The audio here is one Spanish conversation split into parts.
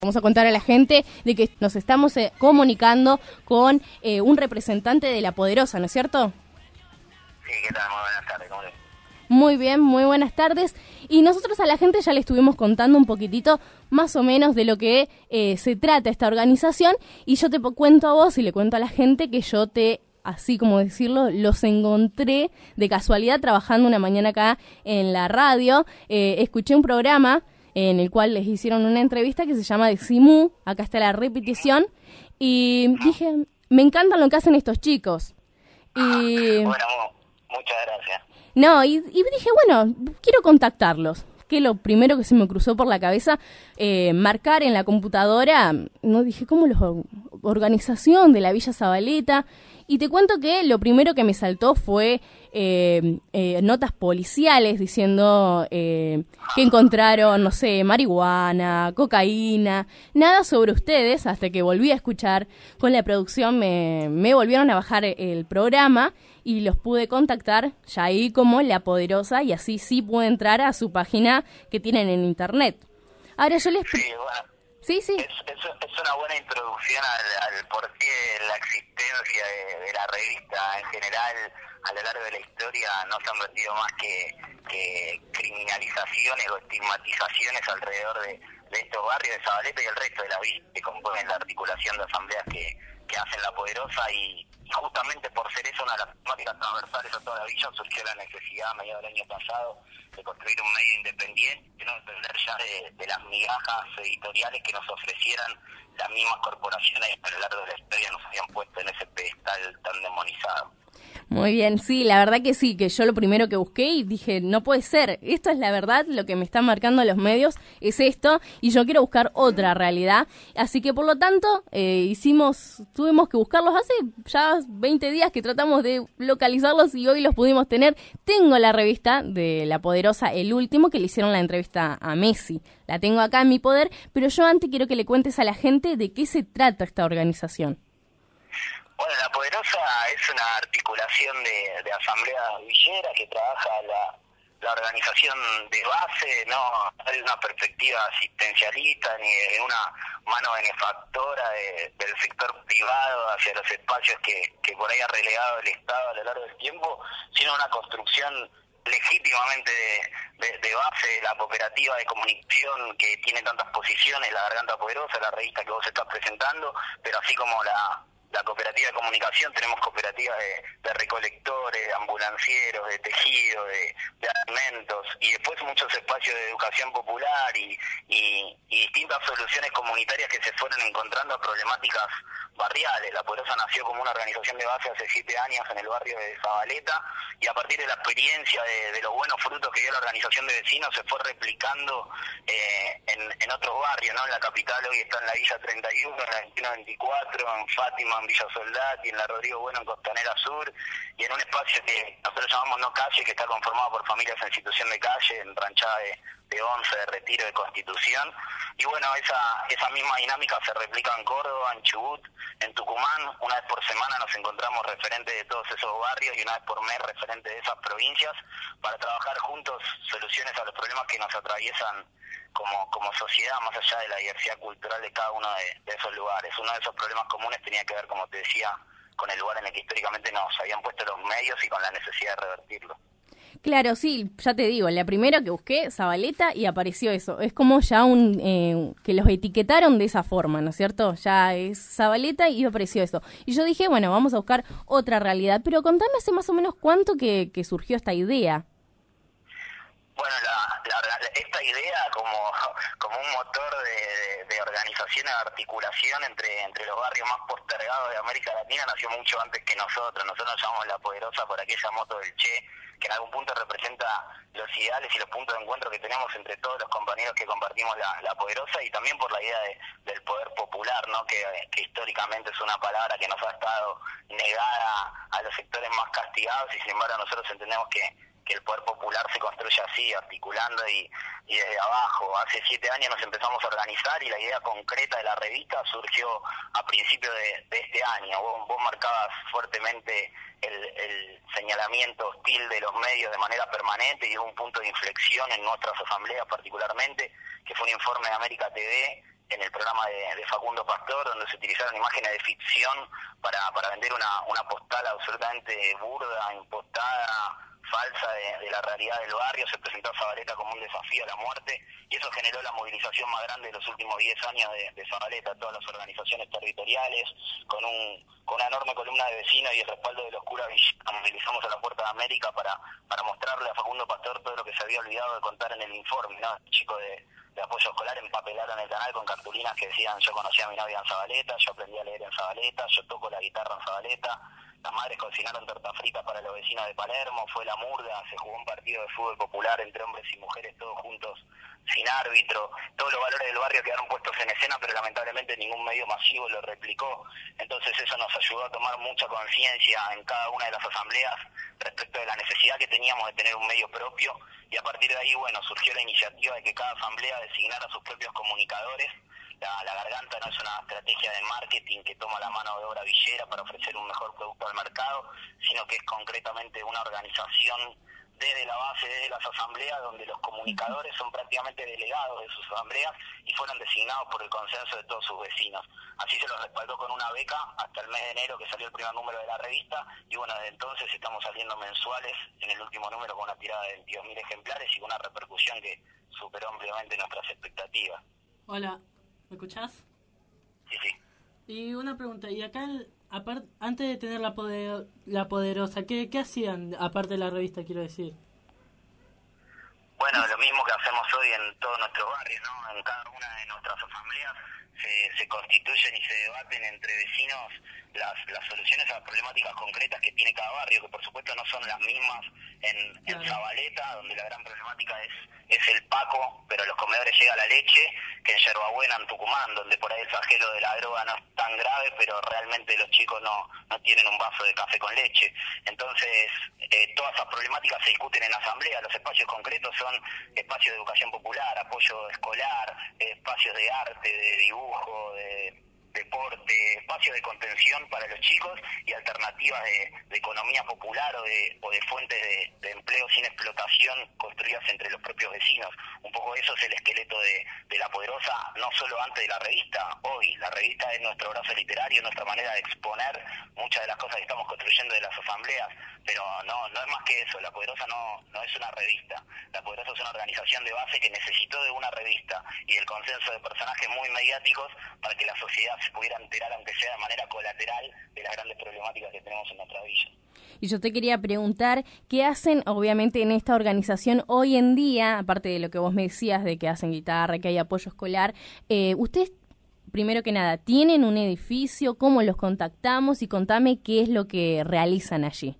Vamos a contar a la gente de que nos estamos comunicando con un representante de La Poderosa, ¿no es cierto? Sí, ¿qué tal? Muy buenas tardes, ¿cómo le? Muy bien, muy buenas tardes. Y nosotros a la gente ya le estuvimos contando un poquitito más o menos de lo que se trata esta organización. Y yo te cuento a vos y le cuento a la gente que yo así como decirlo, los encontré de casualidad trabajando una mañana acá en la radio. Escuché un programa en el cual les hicieron una entrevista que se llama Decimú, acá está la repetición, y dije, me encantan lo que hacen estos chicos. Y Bueno, muchas gracias. no, y dije, bueno, quiero contactarlos. Que lo primero que se me cruzó por la cabeza, marcar en la computadora, no dije, ¿cómo organización de la Villa Zabaleta? Y te cuento que lo primero que me saltó fue notas policiales diciendo que encontraron, no sé, marihuana, cocaína, nada sobre ustedes, hasta que volví a escuchar con la producción, me volvieron a bajar el programa y los pude contactar ya ahí como La Poderosa, y así sí pude entrar a su página que tienen en internet. Ahora yo les... Sí, bueno. Sí. Es una buena introducción al porqué de la existencia de la revista. En general, a lo largo de la historia no se han vertido más que criminalizaciones o estigmatizaciones alrededor de estos barrios de Zabaleta y el resto de la villa que componen la articulación de asambleas que hacen La Poderosa, y justamente por ser eso una de las temáticas transversales a toda la villa surgió la necesidad a mediados del año pasado de construir un medio independiente y no depender ya de las migajas editoriales que nos ofrecieran las mismas corporaciones que a lo largo de la historia nos habían puesto en ese pedestal tan demonizado. Muy bien, sí, la verdad que sí, que yo lo primero que busqué y dije, no puede ser, esto es la verdad, lo que me están marcando los medios es esto, y yo quiero buscar otra realidad, así que por lo tanto tuvimos que buscarlos hace ya 20 días que tratamos de localizarlos y hoy los pudimos tener. Tengo la revista de La Poderosa, el último, que le hicieron la entrevista a Messi, la tengo acá en mi poder, pero yo antes quiero que le cuentes a la gente de qué se trata esta organización. Bueno, La Poderosa es una articulación de asambleas villeras que trabaja la organización de base, no desde una perspectiva asistencialista ni de una mano benefactora del sector privado hacia los espacios que por ahí ha relegado el Estado a lo largo del tiempo, sino una construcción legítimamente de base de la cooperativa de comunicación que tiene tantas posiciones, La Garganta Poderosa, la revista que vos estás presentando, pero así como la cooperativa de comunicación, tenemos cooperativas de recolectores, de ambulancieros, de tejido, de alimentos, y después muchos espacios de educación popular y distintas soluciones comunitarias que se fueron encontrando a problemáticas barriales. La Poderosa nació como una organización de base hace 7 años en el barrio de Zabaleta, y a partir de la experiencia de los buenos frutos que dio la organización de vecinos se fue replicando en otros barrios, ¿no? En la capital hoy está en la Villa 31, en la 2124, en Fátima, en Villa Soldati, en la Rodrigo Bueno, en Costanera Sur, y en un espacio que nosotros llamamos No Calle, que está conformado por familias en situación de calle, en Ranchada de Once, de Retiro, de Constitución. Y bueno, esa misma dinámica se replica en Córdoba, en Chubut, en Tucumán. Una vez por semana nos encontramos referentes de todos esos barrios y una vez por mes referentes de esas provincias para trabajar juntos soluciones a los problemas que nos atraviesan como sociedad, más allá de la diversidad cultural de cada uno de esos lugares. Uno de esos problemas comunes tenía que ver, como te decía, con el lugar en el que históricamente nos habían puesto los medios y con la necesidad de revertirlo. Claro, sí, ya te digo, la primera que busqué, Zabaleta, y apareció eso. Es como ya que los etiquetaron de esa forma, ¿no es cierto? Ya es Zabaleta y apareció eso. Y yo dije, bueno, vamos a buscar otra realidad. Pero contame hace más o menos cuánto que surgió esta idea. Bueno, esta idea como un motor de organización, de articulación entre los barrios más postergados de América Latina nació mucho antes que nosotros. Nosotros nos llamamos La Poderosa por aquella moto del Che, que en algún punto representa los ideales y los puntos de encuentro que tenemos entre todos los compañeros que compartimos la Poderosa, y también por la idea del poder popular, ¿no? Que históricamente es una palabra que nos ha estado negada a los sectores más castigados, y sin embargo nosotros entendemos que el poder popular se construye así, articulando y desde abajo. Hace 7 años nos empezamos a organizar y la idea concreta de la revista surgió a principios de este año. Vos marcabas fuertemente el señalamiento hostil de los medios de manera permanente, y hubo un punto de inflexión en nuestras asambleas particularmente, que fue un informe de América TV en el programa de Facundo Pastor, donde se utilizaron imágenes de ficción para vender una postal absolutamente burda, impostada, falsa de la realidad del barrio. Se presentó a Zabaleta como un desafío a la muerte, y eso generó la movilización más grande de los últimos 10 años de Zabaleta. Todas las organizaciones territoriales, con una enorme columna de vecinos y el respaldo de los curas nos movilizamos a la Puerta de América para mostrarle a Facundo Pastor todo lo que se había olvidado de contar en el informe, ¿no? El chico de apoyo escolar empapelaron el canal con cartulinas que decían: yo conocí a mi novia en Zabaleta, yo aprendí a leer en Zabaleta, yo toco la guitarra en Zabaleta. Las madres cocinaron torta frita para los vecinos de Palermo, fue la murga, se jugó un partido de fútbol popular entre hombres y mujeres, todos juntos, sin árbitro. Todos los valores del barrio quedaron puestos en escena, pero lamentablemente ningún medio masivo lo replicó. Entonces eso nos ayudó a tomar mucha conciencia en cada una de las asambleas respecto de la necesidad que teníamos de tener un medio propio, y a partir de ahí, bueno, surgió la iniciativa de que cada asamblea designara a sus propios comunicadores. La Garganta no es una estrategia de marketing que toma la mano de obra villera para ofrecer un mejor producto al mercado, sino que es concretamente una organización desde la base, desde las asambleas, donde los comunicadores son prácticamente delegados de sus asambleas y fueron designados por el consenso de todos sus vecinos. Así se los respaldó con una beca hasta el mes de enero, que salió el primer número de la revista, y bueno, desde entonces estamos saliendo mensuales en el último número con una tirada de 22.000 ejemplares y con una repercusión que superó ampliamente nuestras expectativas. Hola, ¿me escuchás? Sí, sí. Y una pregunta, y acá, antes de tener la Poderosa, ¿qué hacían, aparte de la revista, quiero decir? Bueno, lo mismo que hacemos hoy en todos nuestros barrios, ¿no? En cada una de nuestras asambleas se constituyen y se debaten entre vecinos las soluciones a las problemáticas concretas que tiene cada barrio, que por supuesto no son las mismas en Zabaleta, donde la gran problemática es el paco, pero a los comedores llega la leche, que en Yerbabuena, en Tucumán, donde por ahí el flagelo de la droga no es tan grave, pero realmente los chicos no tienen un vaso de café con leche. Entonces, todas esas problemáticas se discuten en asamblea. Los espacios concretos son espacios de educación popular, apoyo escolar, espacios de arte, de dibujo, de deporte, espacios de contención para los chicos y alternativas de economía popular o de fuentes de empleo sin explotación construidas entre los propios vecinos. Un poco eso es el esqueleto de La Poderosa, no solo antes de la revista, hoy. La revista es nuestro brazo literario, nuestra manera de exponer muchas de las cosas que estamos construyendo de las asambleas, pero no es más que eso. La Poderosa no es una revista. La Poderosa es una organización de base que necesitó de una revista y del consenso de personajes muy mediáticos para que la sociedad se pudiera enterar, aunque sea de manera colateral, de las grandes problemáticas que tenemos en nuestra villa. Y yo te quería preguntar, ¿qué hacen obviamente en esta organización hoy en día, aparte de lo que vos me decías de que hacen guitarra, que hay apoyo escolar? Ustedes, primero que nada, ¿tienen un edificio? ¿Cómo los contactamos? Y contame qué es lo que realizan allí.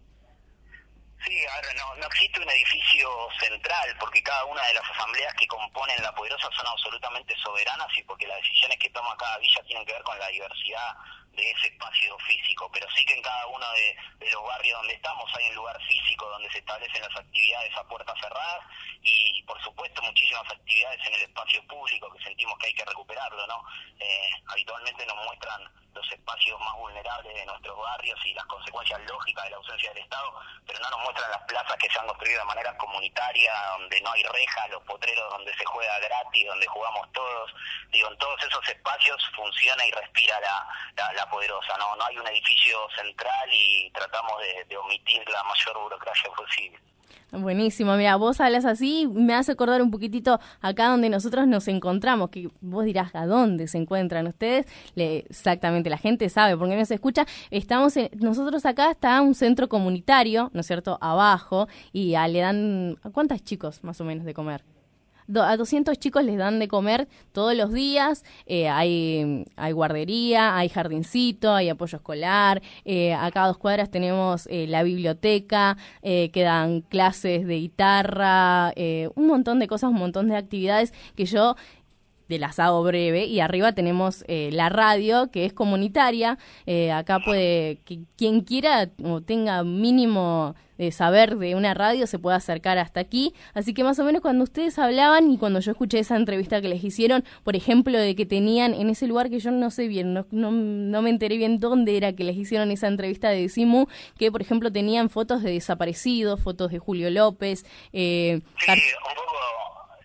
Sí, ahora no existe un edificio central, porque cada una de las asambleas que componen La Poderosa son absolutamente soberanas, y porque las decisiones que toma cada villa tienen que ver con la diversidad de ese espacio físico, pero sí que en cada uno de los barrios donde estamos hay un lugar físico donde se establecen las actividades a puertas cerradas, y por supuesto muchísimas actividades en el espacio público que sentimos que hay que recuperarlo, ¿no? Habitualmente nos muestran los espacios más vulnerables de nuestros barrios y las consecuencias lógicas de la ausencia del Estado, pero no nos muestran las plazas que se han construido de manera comunitaria, donde no hay rejas, los potreros donde se juega gratis, donde jugamos todos. Digo, en todos esos espacios funciona y respira la Poderosa, no hay un edificio central, y tratamos de omitir la mayor burocracia posible. Buenísimo, mira, vos hablas así, me hace acordar un poquitito acá donde nosotros nos encontramos, que vos dirás, ¿a dónde se encuentran ustedes? Exactamente, la gente sabe, porque no se escucha. Nosotros acá está un centro comunitario, ¿no es cierto?, abajo, y le dan, ¿a cuántos chicos más o menos de comer? A 200 chicos les dan de comer todos los días. Hay guardería, hay jardincito, hay apoyo escolar. Acá a 2 cuadras tenemos la biblioteca, que dan clases de guitarra, un montón de cosas, un montón de actividades que yo te las hago breve. Y arriba tenemos la radio, que es comunitaria. Acá puede, quien quiera o tenga mínimo saber de una radio, se puede acercar hasta aquí. Así que más o menos cuando ustedes hablaban y cuando yo escuché esa entrevista que les hicieron, por ejemplo, de que tenían en ese lugar, que yo no sé bien, no me enteré bien dónde era que les hicieron esa entrevista de Decimu, que por ejemplo tenían fotos de desaparecidos, fotos de Julio López. Sí, un poco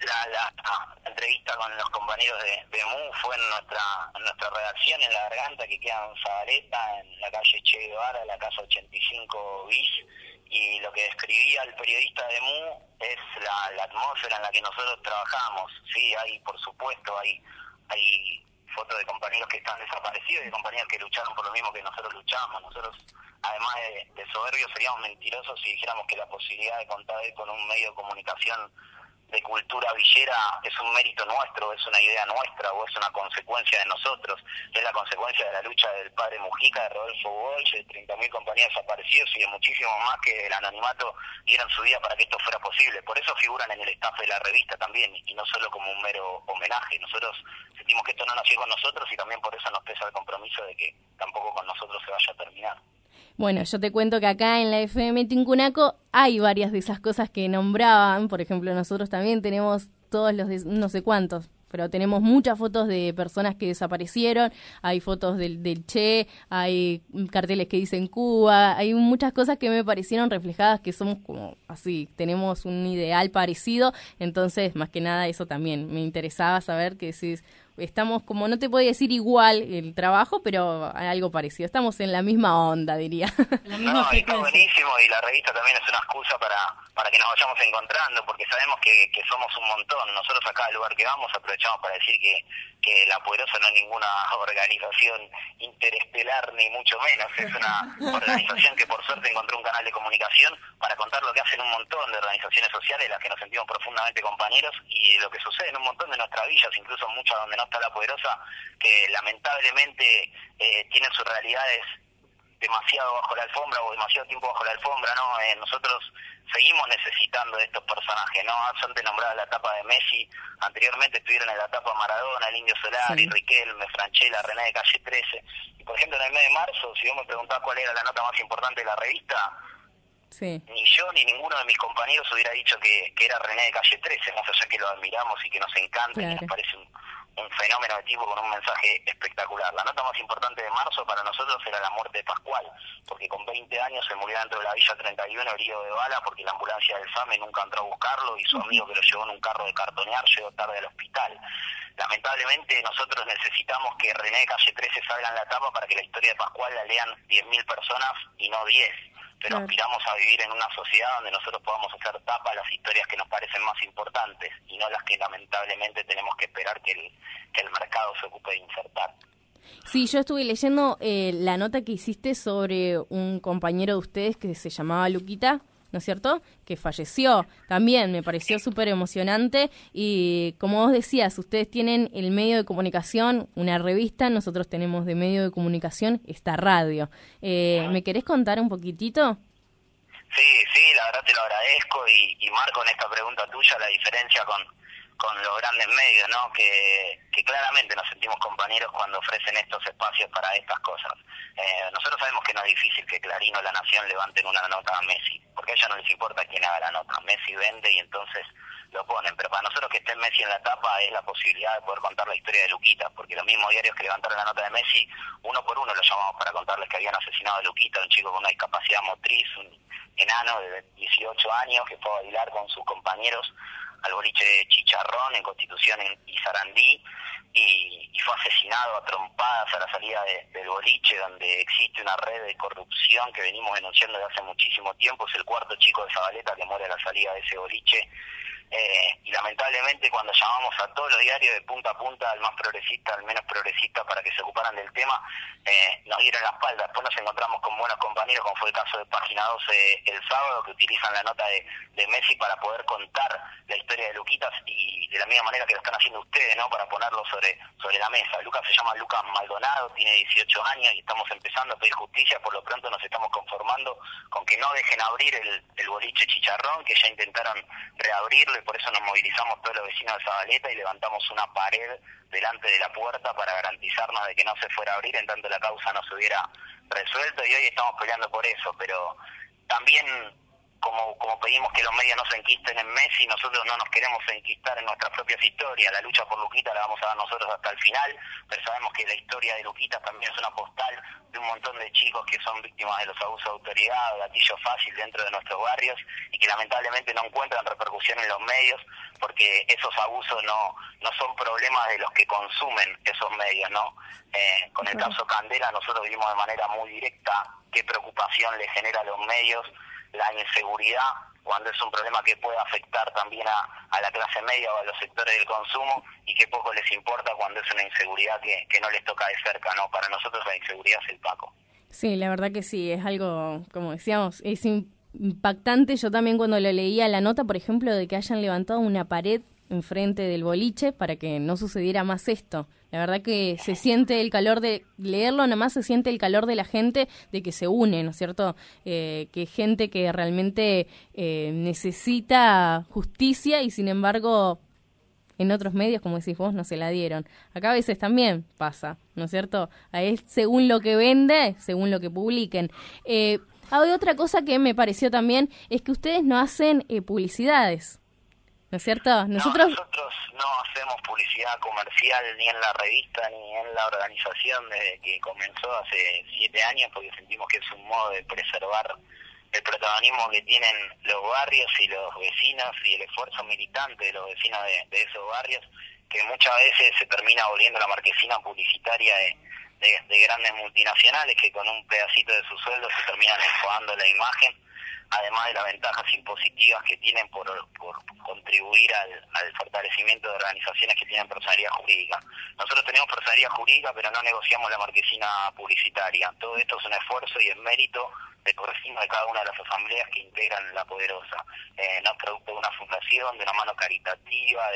la entrevista con los compañeros de MU fue en nuestra redacción en La Garganta, que queda en Zabaleta, en la calle Che Guevara, la casa 85 bis, y lo que describía el periodista de MU es la atmósfera en la que nosotros trabajamos. Sí, por supuesto, hay fotos de compañeros que están desaparecidos y de compañeros que lucharon por lo mismo que nosotros luchamos. Nosotros, además de soberbios, seríamos mentirosos si dijéramos que la posibilidad de contar hoy con un medio de comunicación de cultura villera es un mérito nuestro, es una idea nuestra o es una consecuencia de nosotros, es la consecuencia de la lucha del padre Mujica, de Rodolfo Walsh, de 30.000 compañeros desaparecidos y de muchísimos más que del anonimato dieron su vida para que esto fuera posible. Por eso figuran en el staff de la revista también, y no solo como un mero homenaje. Nosotros sentimos que esto no nació con nosotros y también por eso nos pesa el compromiso de que tampoco con nosotros se vaya a terminar. Bueno, yo te cuento que acá en la FM Tincunaco hay varias de esas cosas que nombraban. Por ejemplo, nosotros también tenemos todos no sé cuántos, pero tenemos muchas fotos de personas que desaparecieron. Hay fotos del Che, hay carteles que dicen Cuba, hay muchas cosas que me parecieron reflejadas, que somos como así, tenemos un ideal parecido. Entonces, más que nada, eso también me interesaba saber que decís, estamos como, no te puedo decir igual el trabajo, pero algo parecido. Estamos en la misma onda, diría. La misma frecuencia. Está buenísimo, y la revista también es una excusa para que nos vayamos encontrando, porque sabemos que somos un montón. Nosotros a cada lugar que vamos aprovechamos para decir que La Poderosa no es ninguna organización interestelar, ni mucho menos. Es una organización que por suerte encontró un canal de comunicación para contar lo que hacen un montón de organizaciones sociales, de las que nos sentimos profundamente compañeros, y lo que sucede en un montón de nuestras villas, incluso muchas donde no está La Poderosa, que lamentablemente tienen sus realidades demasiado bajo la alfombra o demasiado tiempo bajo la alfombra, ¿no? Nosotros seguimos necesitando de estos personajes, ¿no? Antes nombraba la etapa de Messi, anteriormente estuvieron en la etapa Maradona, el Indio Solari, sí, Riquelme, Franchella, René de Calle 13. Y por ejemplo, en el mes de marzo, si vos me preguntás cuál era la nota más importante de la revista, sí, ni yo ni ninguno de mis compañeros hubiera dicho que era René de Calle 13, más allá que lo admiramos y que nos encanta, claro, y nos parece un fenómeno de tipo con un mensaje espectacular. La nota más importante de marzo para nosotros era la muerte de Pascual, porque con 20 años se murió dentro de la Villa 31 herido de bala porque la ambulancia del SAME nunca entró a buscarlo y su amigo que lo llevó en un carro de cartonear llegó tarde al hospital. Lamentablemente nosotros necesitamos que René de Calle 13 salga en la tapa para que la historia de Pascual la lean 10.000 personas y no 10. Pero aspiramos a vivir en una sociedad donde nosotros podamos hacer tapa a las historias que nos parecen más importantes y no las que lamentablemente tenemos que esperar que el mercado se ocupe de insertar. Sí, yo estuve leyendo la nota que hiciste sobre un compañero de ustedes que se llamaba Luquita, ¿no es cierto?, que falleció. También me pareció súper emocionante y como vos decías, ustedes tienen el medio de comunicación, una revista, nosotros tenemos de medio de comunicación esta radio. ¿Me querés contar un poquitito? Sí, la verdad te lo agradezco y marco en esta pregunta tuya la diferencia con los grandes medios, ¿no? Que claramente nos sentimos compañeros cuando ofrecen estos espacios para estas cosas. Nosotros sabemos que no es difícil que Clarín o La Nación levanten una nota a Messi, porque a ella no les importa quién haga la nota. Messi vende y entonces lo ponen, pero para nosotros que esté Messi en la tapa es la posibilidad de poder contar la historia de Luquita, porque los mismos diarios que levantaron la nota de Messi, uno por uno lo llamamos para contarles que habían asesinado a Luquita, un chico con una discapacidad motriz, un enano de 18 años que fue a bailar con sus compañeros al boliche de Chicharrón en Constitución y Sarandí, y fue asesinado a trompadas a la salida del boliche, donde existe una red de corrupción que venimos denunciando desde hace muchísimo tiempo. Es el cuarto chico de Zabaleta que muere a la salida de ese boliche. Y lamentablemente cuando llamamos a todos los diarios de punta a punta, al más progresista, al menos progresista, para que se ocuparan del tema, nos dieron la espalda. Después nos encontramos con buenos compañeros, como fue el caso de Página 12 el sábado, que utilizan la nota de Messi para poder contar la historia de Luquitas, y de la misma manera que lo están haciendo ustedes, ¿no?, para ponerlo sobre la mesa. Lucas se llama Lucas Maldonado, tiene 18 años y estamos empezando a pedir justicia. Por lo pronto nos estamos conformando con que no dejen abrir el boliche Chicharrón, que ya intentaron reabrirlo, y por eso nos movilizamos todos los vecinos de Zabaleta y levantamos una pared delante de la puerta para garantizarnos de que no se fuera a abrir en tanto la causa no se hubiera resuelto, y hoy estamos peleando por eso. Pero también como pedimos que los medios no se enquisten en Messi, nosotros no nos queremos enquistar en nuestras propias historias. La lucha por Luquitas la vamos a dar nosotros hasta el final, pero sabemos que la historia de Luquitas también es una postal de un montón de chicos que son víctimas de los abusos de autoridad, gatillo fácil dentro de nuestros barrios, y que lamentablemente no encuentran repercusión en los medios, porque esos abusos no son problemas de los que consumen esos medios, ¿no? Con el caso Candela nosotros vimos de manera muy directa qué preocupación le genera a los medios la inseguridad, cuando es un problema que puede afectar también a la clase media o a los sectores del consumo, y qué poco les importa cuando es una inseguridad que no les toca de cerca, ¿no? Para nosotros la inseguridad es el Paco. Sí, la verdad que sí, es algo, como decíamos, es impactante. Yo también cuando lo leía la nota, por ejemplo, de que hayan levantado una pared enfrente del boliche para que no sucediera más esto. La verdad que se siente el calor de leerlo, nada más se siente el calor de la gente, de que se une, ¿no es cierto? Que gente que realmente necesita justicia y sin embargo en otros medios, como decís vos, no se la dieron. Acá a veces también pasa, ¿no es cierto? Es según lo que vende, según lo que publiquen. Hay otra cosa que me pareció también, es que ustedes no hacen publicidades, ¿no es cierto? Nosotros no hacemos publicidad comercial ni en la revista ni en la organización desde que comenzó hace 7 años, porque sentimos que es un modo de preservar el protagonismo que tienen los barrios y los vecinos y el esfuerzo militante de los vecinos de esos barrios, que muchas veces se termina volviendo la marquesina publicitaria de grandes multinacionales que con un pedacito de su sueldo se terminan enfocando la imagen, además de las ventajas impositivas que tienen por contribuir al fortalecimiento de organizaciones que tienen personalidad jurídica. Nosotros tenemos personalidad jurídica, pero no negociamos la marquesina publicitaria. Todo esto es un esfuerzo y es mérito de vecinos de cada una de las asambleas que integran La Poderosa. No es producto de una fundación, de una mano caritativa,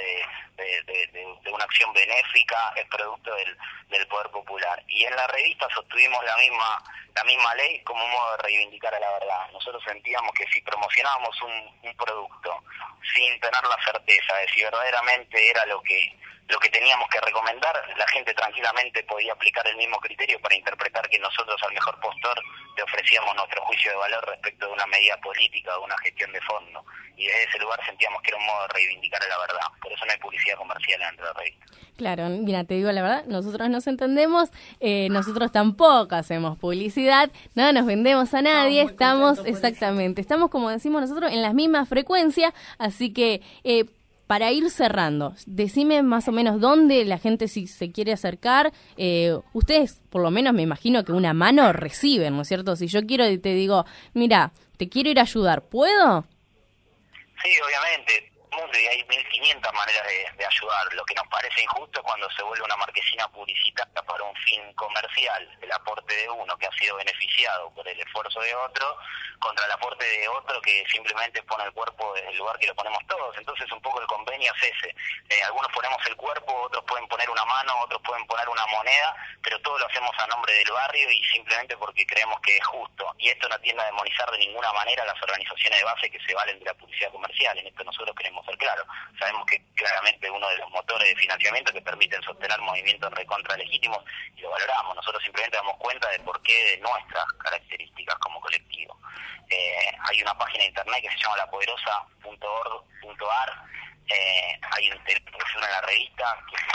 de una acción benéfica, es producto del poder popular. Y en la revista sostuvimos la misma ley como un modo de reivindicar a la verdad. Nosotros sentíamos que si promocionábamos un producto sin tener la certeza de si verdaderamente era lo que teníamos que recomendar, la gente tranquilamente podía aplicar el mismo criterio para interpretar que nosotros al mejor postor le ofrecíamos nuestro juicio de valor respecto de una medida política o una gestión de fondo. Y desde ese lugar sentíamos que era un modo de reivindicar a la verdad. Por eso no hay publicidad comercial dentro de la revista. Claro, mira, te digo la verdad, nosotros nos entendemos, nosotros tampoco hacemos publicidad, no nos vendemos a nadie, estamos, exactamente, estamos como decimos nosotros en las mismas frecuencias, así que para ir cerrando, decime más o menos dónde la gente si se quiere acercar, ustedes por lo menos me imagino que una mano reciben, ¿no es cierto? Si yo quiero y te digo, mira, te quiero ir a ayudar, ¿puedo? Sí, obviamente. Y hay 1500 maneras de ayudar. Lo que nos parece injusto es cuando se vuelve una marquesina publicitaria para un fin comercial, el aporte de uno que ha sido beneficiado por el esfuerzo de otro, contra el aporte de otro que simplemente pone el cuerpo desde el lugar que lo ponemos todos. Entonces un poco el convenio es ese. Algunos ponemos el cuerpo, otros pueden poner una mano, otros pueden poner una moneda, pero todo lo hacemos a nombre del barrio y simplemente porque creemos que es justo. Y esto no tiende a demonizar de ninguna manera a las organizaciones de base que se valen de la publicidad comercial. En esto nosotros queremos ser claros. Sabemos que claramente uno de los motores de financiamiento que permiten sostener movimientos recontra legítimos, y lo valoramos. Nosotros simplemente damos cuenta de por qué de nuestras características como colectivo. Hay una página de internet que se llama lapoderosa.org.ar. Hay un teléfono en la revista que es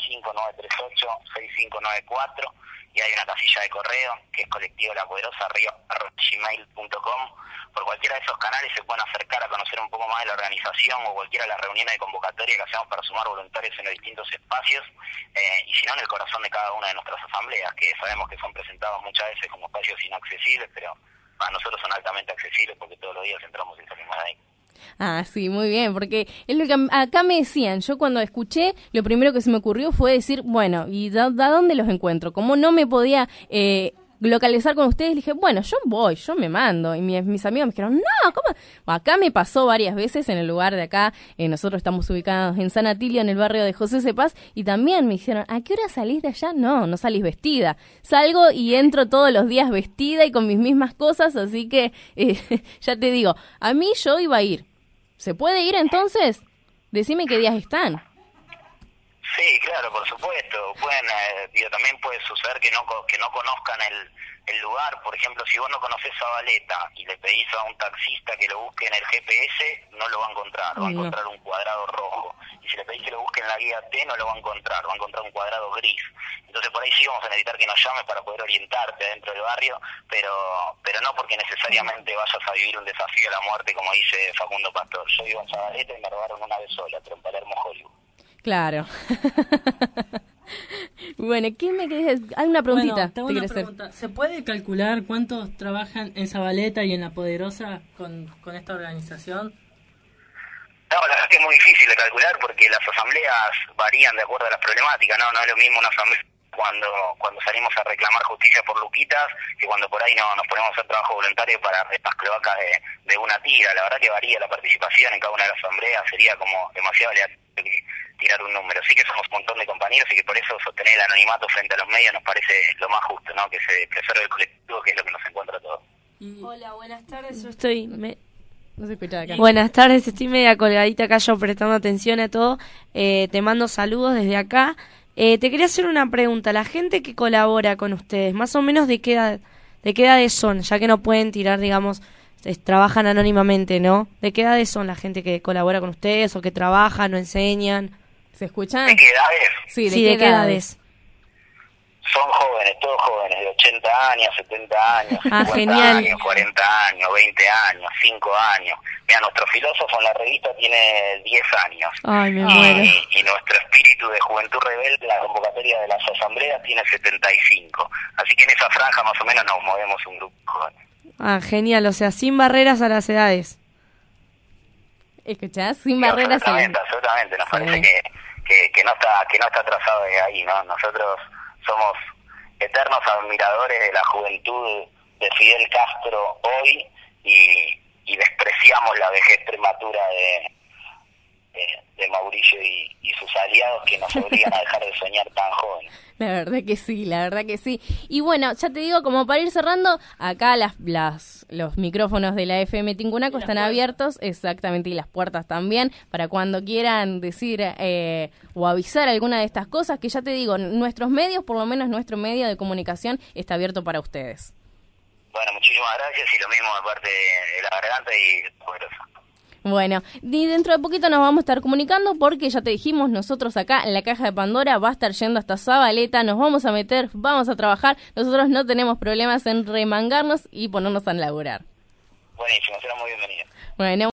1559386594, y hay una casilla de correo que es colectivolapoderosa@gmail.com. Por cualquiera de esos canales se pueden acercar a conocer un poco más de la organización o cualquiera de las reuniones de convocatoria que hacemos para sumar voluntarios en los distintos espacios, y si no en el corazón de cada una de nuestras asambleas, que sabemos que son presentados muchas veces como espacios inaccesibles, pero para nosotros son altamente accesibles porque todos los días entramos y salimos de ahí. Ah, sí, muy bien, porque es lo que acá me decían, yo cuando escuché, lo primero que se me ocurrió fue decir, bueno, ¿y a dónde los encuentro? Como no me podía localizar con ustedes, dije, bueno, yo me mando, y mis amigos me dijeron, no, ¿cómo? Acá me pasó varias veces en el lugar de acá, nosotros estamos ubicados en San Atilio, en el barrio de José Cepaz, y también me dijeron, ¿a qué hora salís de allá? No salís vestida, salgo y entro todos los días vestida y con mis mismas cosas, así que ya te digo, a mí yo iba a ir. ¿Se puede ir entonces? Decime qué días están. Sí, claro, por supuesto. También puede suceder que no conozcan el lugar. Por ejemplo, si vos no conocés Zabaleta y le pedís a un taxista que lo busque en el GPS, no lo va a encontrar, va a encontrar un cuadrado rojo. Y si le pedís que lo busque en la guía T, no lo va a encontrar un cuadrado gris. Entonces por ahí sí vamos a necesitar que nos llames para poder orientarte dentro del barrio, pero no porque necesariamente vayas a vivir un desafío a la muerte, como dice Facundo Pastor. Yo vivo en Zabaleta y me robaron una vez sola, pero en Palermo, Hollywood. Claro. Bueno, ¿qué me querés decir? Hay una preguntita. Bueno, tengo una pregunta. ¿Se puede calcular cuántos trabajan en Zabaleta y en La Poderosa con esta organización? No, la verdad que es muy difícil de calcular porque las asambleas varían de acuerdo a las problemáticas, ¿no? No es lo mismo una asamblea cuando salimos a reclamar justicia por Luquitas que cuando por ahí nos ponemos a hacer trabajo voluntario para estas cloacas de una tira. La verdad que varía la participación en cada una de las asambleas, sería como demasiado aleatorio tirar un número. Sí que somos un montón de compañeros y que por eso sostener el anonimato frente a los medios nos parece lo más justo, ¿no? Que se preserve el colectivo, que es lo que nos encuentra a todos. Hola, buenas tardes. Yo estoy... No se escucha acá. Buenas tardes, estoy media colgadita acá yo prestando atención a todo. Te mando saludos desde acá. Te quería hacer una pregunta. La gente que colabora con ustedes, más o menos de qué edades son, ya que no pueden tirar, digamos, trabajan anónimamente, ¿no? ¿De qué edades son la gente que colabora con ustedes o que trabajan o enseñan? ¿Se escuchan? ¿De qué edades? Sí, ¿de qué edades? Son jóvenes, todos jóvenes, de 80 años, 70 años, 50 genial. años, 40 años, 20 años, 5 años. Mira, nuestro filósofo en la revista tiene 10 años. Ay, me muero. Y nuestro espíritu de juventud rebelde, la convocatoria de las asambleas, tiene 75. Así que en esa franja más o menos nos movemos un grupo jóvenes. Ah, genial, o sea, sin barreras a las edades. ¿Escuchás? Sin barreras. Absolutamente. Nos parece que no está trazado desde ahí, ¿no? Nosotros somos eternos admiradores de la juventud de Fidel Castro hoy y despreciamos la vejez prematura de Mauricio y sus aliados que nos obligan a dejar de soñar tan jóvenes. La verdad que sí. Y bueno, ya te digo, como para ir cerrando, acá los micrófonos de la FM Tincunaco están abiertos, exactamente, y las puertas también, para cuando quieran decir o avisar alguna de estas cosas, que ya te digo, nuestros medios, por lo menos nuestro medio de comunicación, está abierto para ustedes. Bueno, muchísimas gracias y lo mismo de parte de la Garganta y Poderosa. Bueno, y dentro de poquito nos vamos a estar comunicando porque ya te dijimos, nosotros acá en la Caja de Pandora va a estar yendo hasta Zabaleta, nos vamos a meter, vamos a trabajar, nosotros no tenemos problemas en remangarnos y ponernos a laburar. Buenísimo, será muy bienvenido. Bueno.